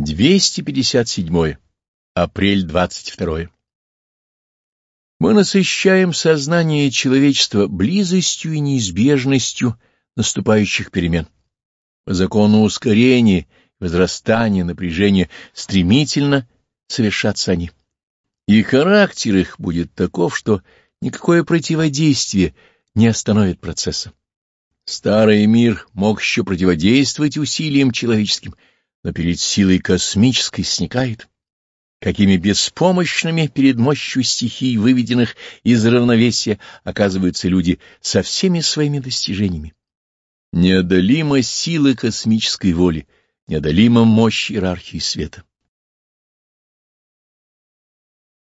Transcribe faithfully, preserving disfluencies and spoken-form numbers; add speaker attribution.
Speaker 1: двести пятьдесят седьмое. Апрель двадцать второе. Мы насыщаем сознание человечества близостью и неизбежностью наступающих перемен. По закону ускорения, возрастания, напряжения стремительно совершатся они. И характер их будет таков, что никакое противодействие не остановит процесса. Старый мир мог еще противодействовать усилиям человеческим, но перед силой космической сникает. Какими беспомощными перед мощью стихий, выведенных из равновесия, оказываются люди со всеми своими достижениями. Неодолима сила космической воли, неодолима мощь иерархии света.